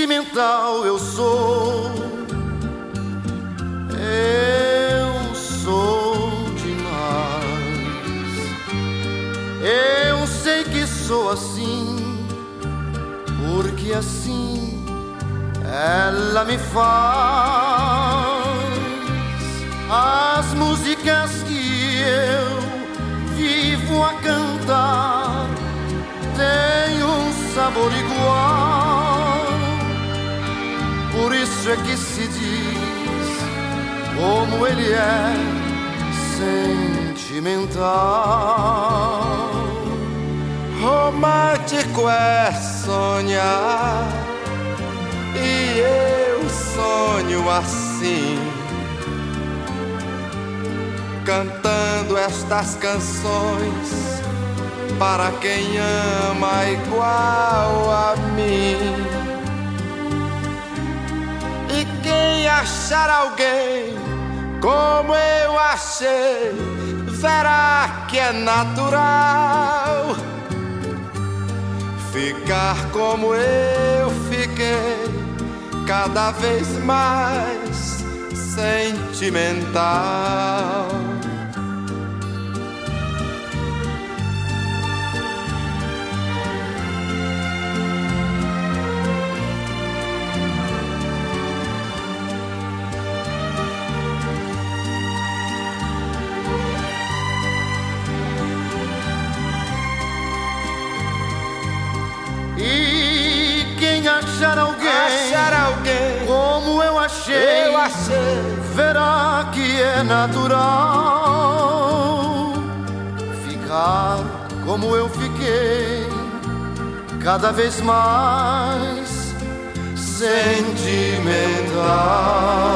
sentimental eu sou. Eu sou demais. Eu sei que sou assim, porque assim ela me faz. As músicas que eu vivo a cantar têm um sabor igual. Por isso é que se diz como ele é sentimental. Romântico é sonhar, e eu sonho assim, cantando estas canções para quem ama igual a mim. E quem achar alguém como eu achei, verá que é natural ficar como eu fiquei, cada vez mais sentimental. E quem achar alguém como eu achei, verá que é natural ficar como eu fiquei, cada vez mais sentimental.